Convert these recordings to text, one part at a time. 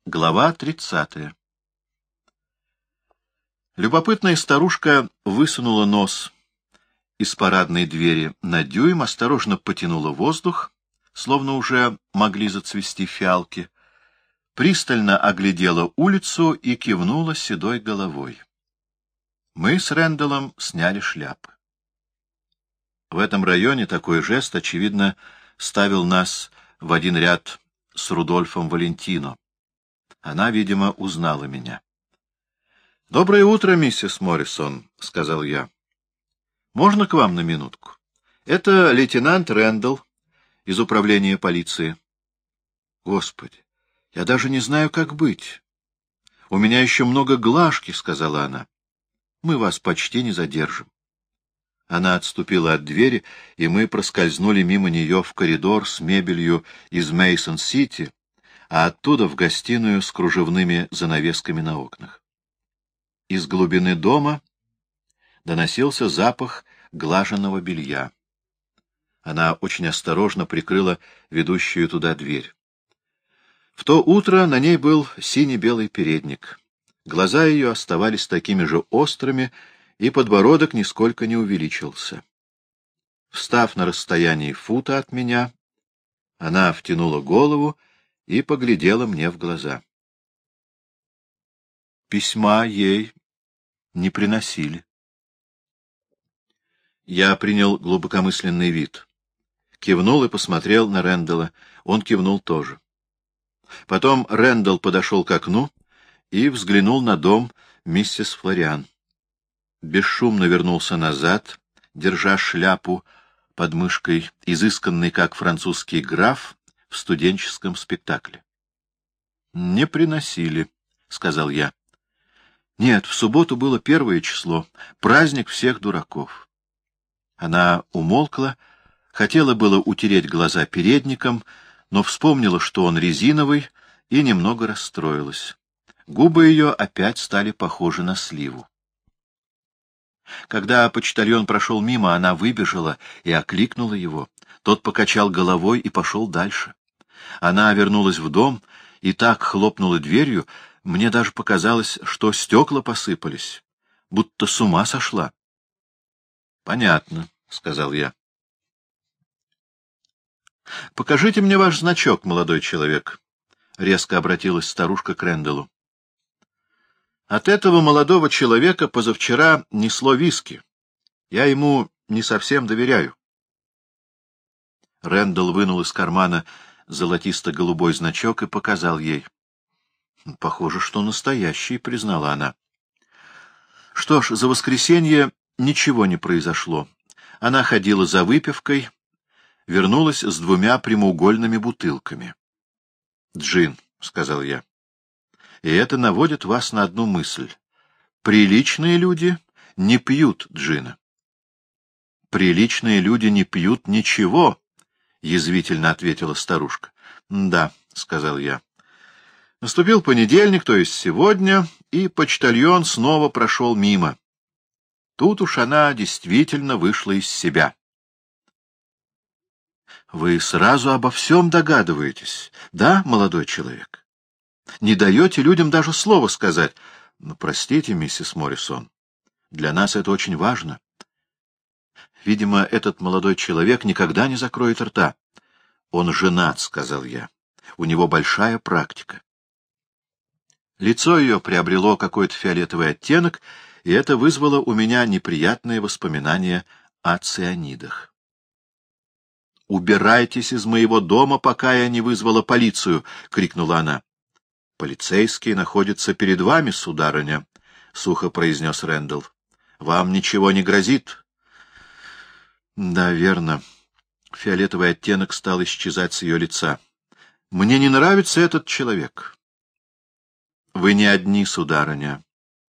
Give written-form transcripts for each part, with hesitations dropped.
Глава 30. Любопытная старушка высунула нос из парадной двери на дюйм, осторожно потянула воздух, словно уже могли зацвести фиалки, пристально оглядела улицу и кивнула седой головой. Мы с Рэндаллом сняли шляпы. В этом районе такой жест, очевидно, ставил нас в один ряд с Рудольфом Валентино. Она, видимо, узнала меня. — Доброе утро, миссис Моррисон, — сказал я. — Можно к вам на минутку? Это лейтенант Рэндалл из управления полиции. — Господи, я даже не знаю, как быть. — У меня еще много глажки, — сказала она. — Мы вас почти не задержим. Она отступила от двери, и мы проскользнули мимо нее в коридор с мебелью из Мейсон-Сити, а оттуда в гостиную с кружевными занавесками на окнах. Из глубины дома доносился запах глаженного белья. Она очень осторожно прикрыла ведущую туда дверь. В то утро на ней был сине-белый передник. Глаза ее оставались такими же острыми, и подбородок нисколько не увеличился. Встав на расстоянии фута от меня, она втянула голову и поглядела мне в глаза. Письма ей не приносили. Я принял глубокомысленный вид. Кивнул и посмотрел на Рэндалла. Он кивнул тоже. Потом Рэндалл подошел к окну и взглянул на дом миссис Флориан. Бесшумно вернулся назад, держа шляпу под мышкой, изысканный, как французский граф в студенческом спектакле. — Не приносили, — сказал я. — Нет, в субботу было 1 число, праздник всех дураков. Она умолкла, хотела было утереть глаза передником, но вспомнила, что он резиновый, и немного расстроилась. Губы ее опять стали похожи на сливу. Когда почтальон прошел мимо, она выбежала и окликнула его. Тот покачал головой и пошел дальше. Она вернулась в дом и так хлопнула дверью, мне даже показалось, что стекла посыпались, будто с ума сошла. — Понятно, — сказал я. — Покажите мне ваш значок, молодой человек, — резко обратилась старушка к Рэндаллу. От этого молодого человека позавчера несло виски. Я ему не совсем доверяю. Рэндалл вынул из кармана золотисто-голубой значок и показал ей. — Похоже, что настоящий, — признала она. Что ж, за воскресенье ничего не произошло. Она ходила за выпивкой, вернулась с 2 прямоугольными бутылками. — Джин, — сказал я. И это наводит вас на одну мысль. Приличные люди не пьют джина. — Приличные люди не пьют ничего, — язвительно ответила старушка. — Да, — сказал я. Наступил понедельник, то есть сегодня, и почтальон снова прошел мимо. Тут уж она действительно вышла из себя. — Вы сразу обо всем догадываетесь, да, молодой человек? Не даете людям даже слова сказать. Ну, простите, миссис Моррисон, для нас это очень важно. Видимо, этот молодой человек никогда не закроет рта. Он женат, — сказал я. У него большая практика. Лицо ее приобрело какой-то фиолетовый оттенок, и это вызвало у меня неприятные воспоминания о цианидах. — Убирайтесь из моего дома, пока я не вызвала полицию! — крикнула она. — Полицейский находится перед вами, сударыня, — сухо произнес Рэндалл. — Вам ничего не грозит? — Да, верно. Фиолетовый оттенок стал исчезать с ее лица. — Мне не нравится этот человек. — Вы не одни, сударыня.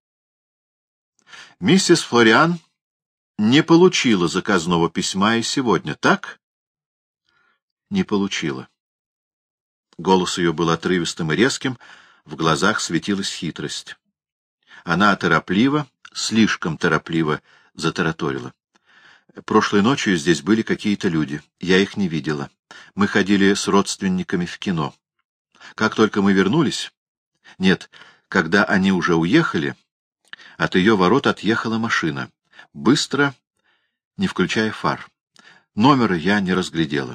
Миссис Флориан не получила заказного письма и сегодня, так? — Не получила. Голос ее был отрывистым и резким, в глазах светилась хитрость. Она торопливо, слишком торопливо затараторила. Прошлой ночью здесь были какие-то люди. Я их не видела. Мы ходили с родственниками в кино. Как только мы вернулись, Нет, когда они уже уехали, от ее ворот отъехала машина. Быстро, не включая фар. Номера я не разглядела.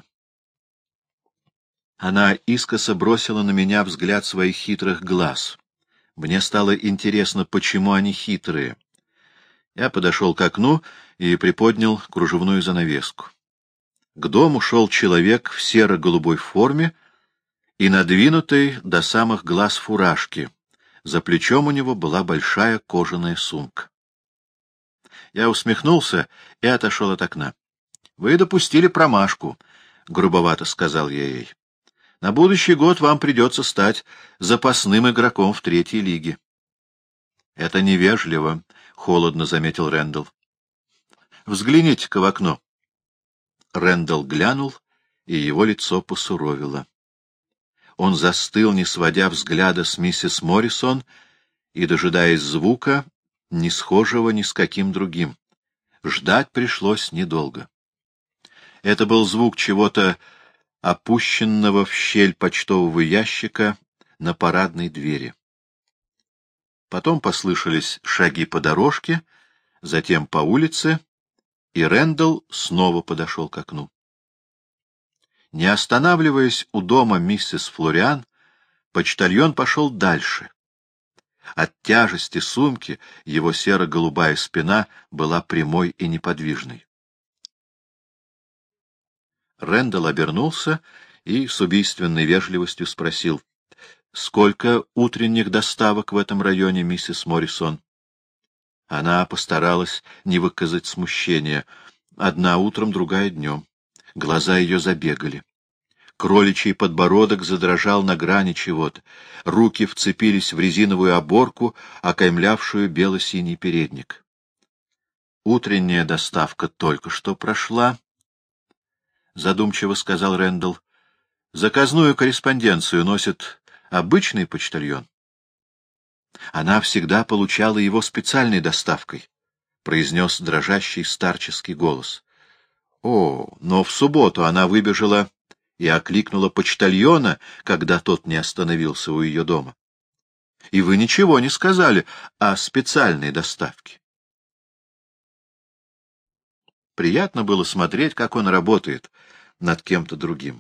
Она искоса бросила на меня взгляд своих хитрых глаз. Мне стало интересно, почему они хитрые. Я подошел к окну и приподнял кружевную занавеску. К дому шел человек в серо-голубой форме и надвинутой до самых глаз фуражки. За плечом у него была большая кожаная сумка. Я усмехнулся и отошел от окна. — Вы допустили промашку, — грубовато сказал я ей. — На будущий год вам придется стать запасным игроком в третьей лиге. — Это невежливо, — холодно заметил Рэндалл. — Взгляните-ка в окно. Рэндалл глянул, и его лицо посуровило. Он застыл, не сводя взгляда с миссис Моррисон и дожидаясь звука, не схожего ни с каким другим. Ждать пришлось недолго. Это был звук чего-то опущенного в щель почтового ящика на парадной двери. Потом послышались шаги по дорожке, затем по улице, и Рэндалл снова подошел к окну. Не останавливаясь у дома миссис Флориан, почтальон пошел дальше. От тяжести сумки его серо-голубая спина была прямой и неподвижной. Рэндалл обернулся и с убийственной вежливостью спросил: — Сколько утренних доставок в этом районе, миссис Моррисон? Она постаралась не выказать смущения. Одна утром, другая днем. Глаза ее забегали. Кроличий подбородок задрожал на грани чего-то. Руки вцепились в резиновую оборку, окаймлявшую бело-синий передник. Утренняя доставка только что прошла, — задумчиво сказал Рэндалл. — Заказную корреспонденцию носит обычный почтальон. Она всегда получала его специальной доставкой, — произнес дрожащий старческий голос. О, но в субботу она выбежала и окликнула почтальона, когда тот не остановился у ее дома. И вы ничего не сказали о специальной доставке. Приятно было смотреть, как он работает над кем-то другим.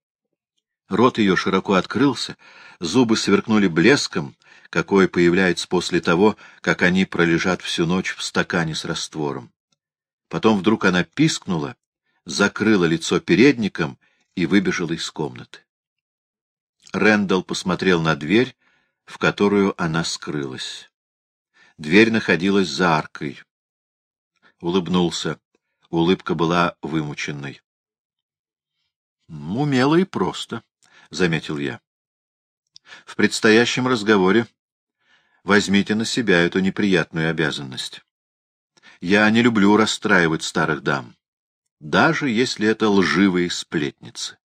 Рот ее широко открылся, зубы сверкнули блеском, какой появляется после того, как они пролежат всю ночь в стакане с раствором. Потом вдруг она пискнула, закрыла лицо передником и выбежала из комнаты. Рэндалл посмотрел на дверь, в которую она скрылась. Дверь находилась за аркой. Улыбнулся. Улыбка была вымученной. — Умело и просто, — заметил я. — В предстоящем разговоре возьмите на себя эту неприятную обязанность. Я не люблю расстраивать старых дам, даже если это лживые сплетницы.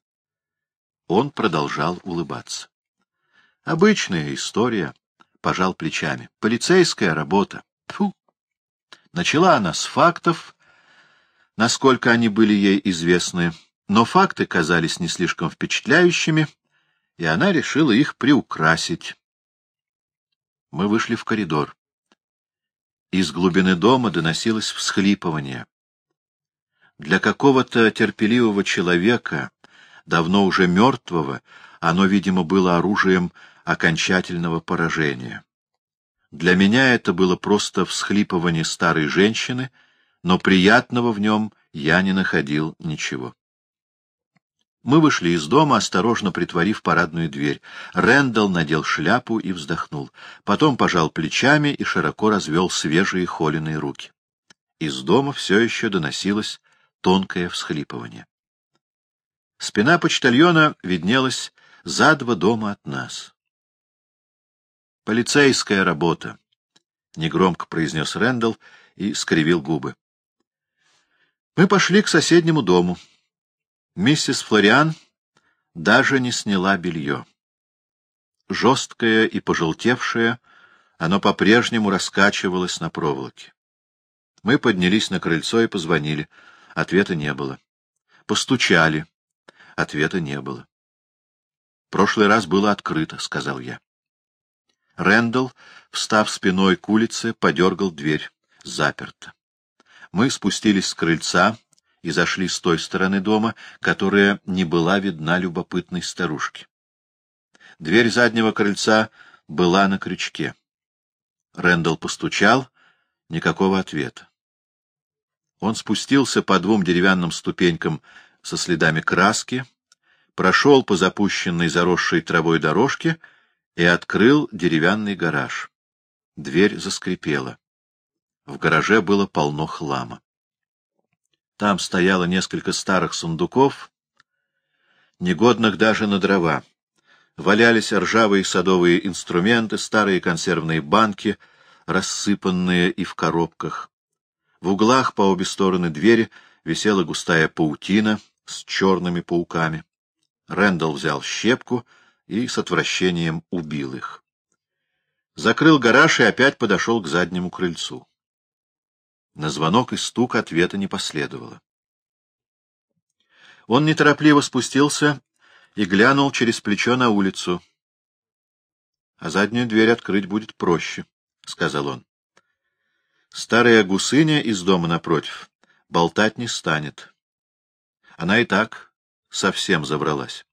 Он продолжал улыбаться. — Обычная история, — пожал плечами. — Полицейская работа. Фу! Начала она с фактов, насколько они были ей известны, но факты казались не слишком впечатляющими, и она решила их приукрасить. Мы вышли в коридор. Из глубины дома доносилось всхлипывание. Для какого-то терпеливого человека, давно уже мертвого, оно, видимо, было оружием окончательного поражения. Для меня это было просто всхлипывание старой женщины, но приятного в нем я не находил ничего. Мы вышли из дома, осторожно притворив парадную дверь. Рэндалл надел шляпу и вздохнул. Потом пожал плечами и широко развел свежие холеные руки. Из дома все еще доносилось тонкое всхлипывание. Спина почтальона виднелась за 2 дома от нас. «Полицейская работа», — негромко произнес Рэндалл и скривил губы. Мы пошли к соседнему дому. Миссис Флориан даже не сняла белье. Жесткое и пожелтевшее, оно по-прежнему раскачивалось на проволоке. Мы поднялись на крыльцо и позвонили. Ответа не было. Постучали. Ответа не было. — Прошлый раз было открыто, — сказал я. Рэндалл, встав спиной к улице, подергал дверь. Заперто. Мы спустились с крыльца и зашли с той стороны дома, которая не была видна любопытной старушке. Дверь заднего крыльца была на крючке. Рэндалл постучал, никакого ответа. Он спустился по 2 деревянным ступенькам со следами краски, прошел по запущенной заросшей травой дорожке и открыл деревянный гараж. Дверь заскрипела. В гараже было полно хлама. Там стояло несколько старых сундуков, негодных даже на дрова. Валялись ржавые садовые инструменты, старые консервные банки, рассыпанные и в коробках. В углах по обе стороны двери висела густая паутина с черными пауками. Рэндалл взял щепку и с отвращением убил их. Закрыл гараж и опять подошел к заднему крыльцу. На звонок и стук ответа не последовало. Он неторопливо спустился и глянул через плечо на улицу. — А заднюю дверь открыть будет проще, — сказал он. Старая гусыня из дома напротив болтать не станет. Она и так совсем завралась.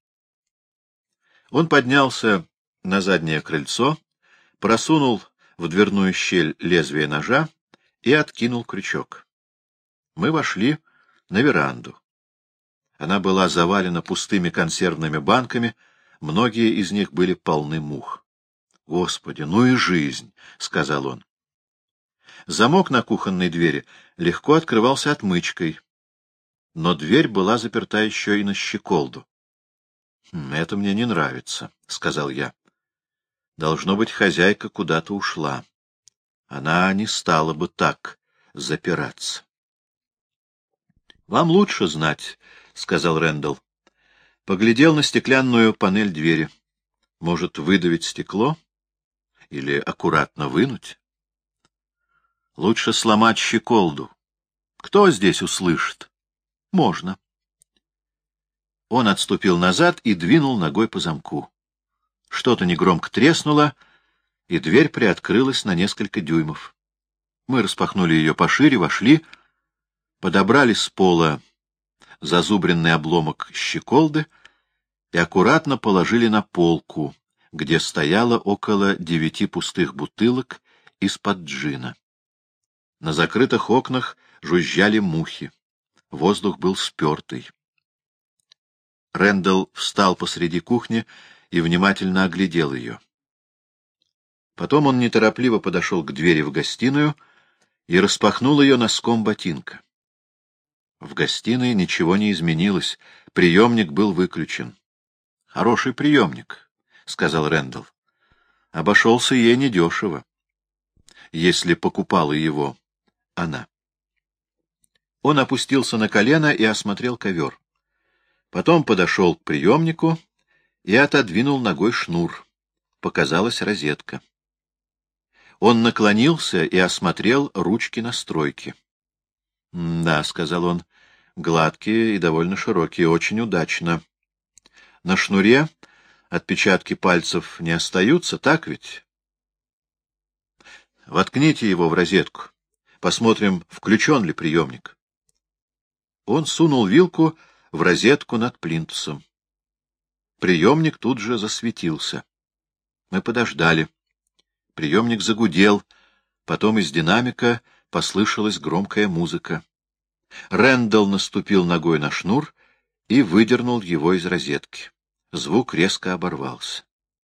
Он поднялся на заднее крыльцо, просунул в дверную щель лезвие ножа и откинул крючок. Мы вошли на веранду. Она была завалена пустыми консервными банками, многие из них были полны мух. — Господи, ну и жизнь! — сказал он. Замок на кухонной двери легко открывался отмычкой, но дверь была заперта еще и на щеколду. — Это мне не нравится, — сказал я. — Должно быть, хозяйка куда-то ушла. Она не стала бы так запираться. — Вам лучше знать, — сказал Рэндалл. Поглядел на стеклянную панель двери. Может, выдавить стекло? Или аккуратно вынуть? Лучше сломать щеколду. Кто здесь услышит? Можно. Он отступил назад и двинул ногой по замку. Что-то негромко треснуло, и дверь приоткрылась на несколько дюймов. Мы распахнули ее пошире, вошли, подобрали с пола зазубренный обломок щеколды и аккуратно положили на полку, где стояло около 9 пустых бутылок из-под джина. На закрытых окнах жужжали мухи. Воздух был спертый. Рэндалл встал посреди кухни и внимательно оглядел ее. Потом он неторопливо подошел к двери в гостиную и распахнул ее носком ботинка. В гостиной ничего не изменилось, приемник был выключен. — Хороший приемник, — сказал Рэндалл. — Обошелся ей недешево, если покупала его она. Он опустился на колено и осмотрел ковер. Потом подошел к приемнику и отодвинул ногой шнур. Показалась розетка. Он наклонился и осмотрел ручки настройки. — Да, — сказал он, — гладкие и довольно широкие, очень удачно. На шнуре отпечатки пальцев не остаются, так ведь? Воткните его в розетку. Посмотрим, включен ли приемник. Он сунул вилку в розетку над плинтусом. Приемник тут же засветился. Мы подождали. Приемник загудел, потом из динамика послышалась громкая музыка. Рэндалл наступил ногой на шнур и выдернул его из розетки. Звук резко оборвался.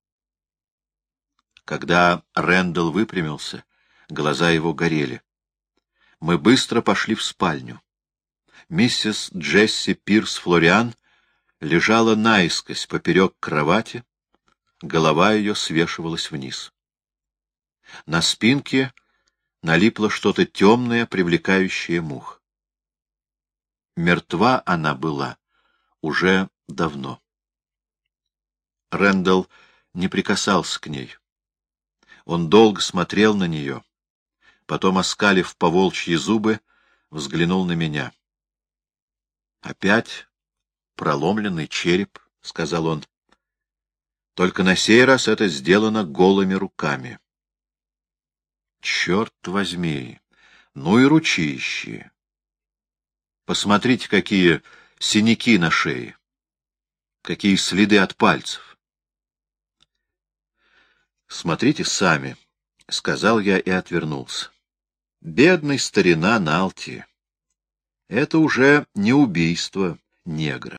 Когда Рэндалл выпрямился, глаза его горели. Мы быстро пошли в спальню. Миссис Джесси Пирс-Флориан лежала наискось поперек кровати, голова ее свешивалась вниз. На спинке налипло что-то темное, привлекающее мух. Мертва она была уже давно. Рэндалл не прикасался к ней. Он долго смотрел на нее, потом, оскалив по-волчьи зубы, взглянул на меня. — Опять проломленный череп, — сказал он. Только на сей раз это сделано голыми руками. Черт возьми! Ну и ручищи! Посмотрите, какие синяки на шее, какие следы от пальцев. Смотрите сами, — сказал я и отвернулся. Бедный старина Налти. Это уже не убийство негра.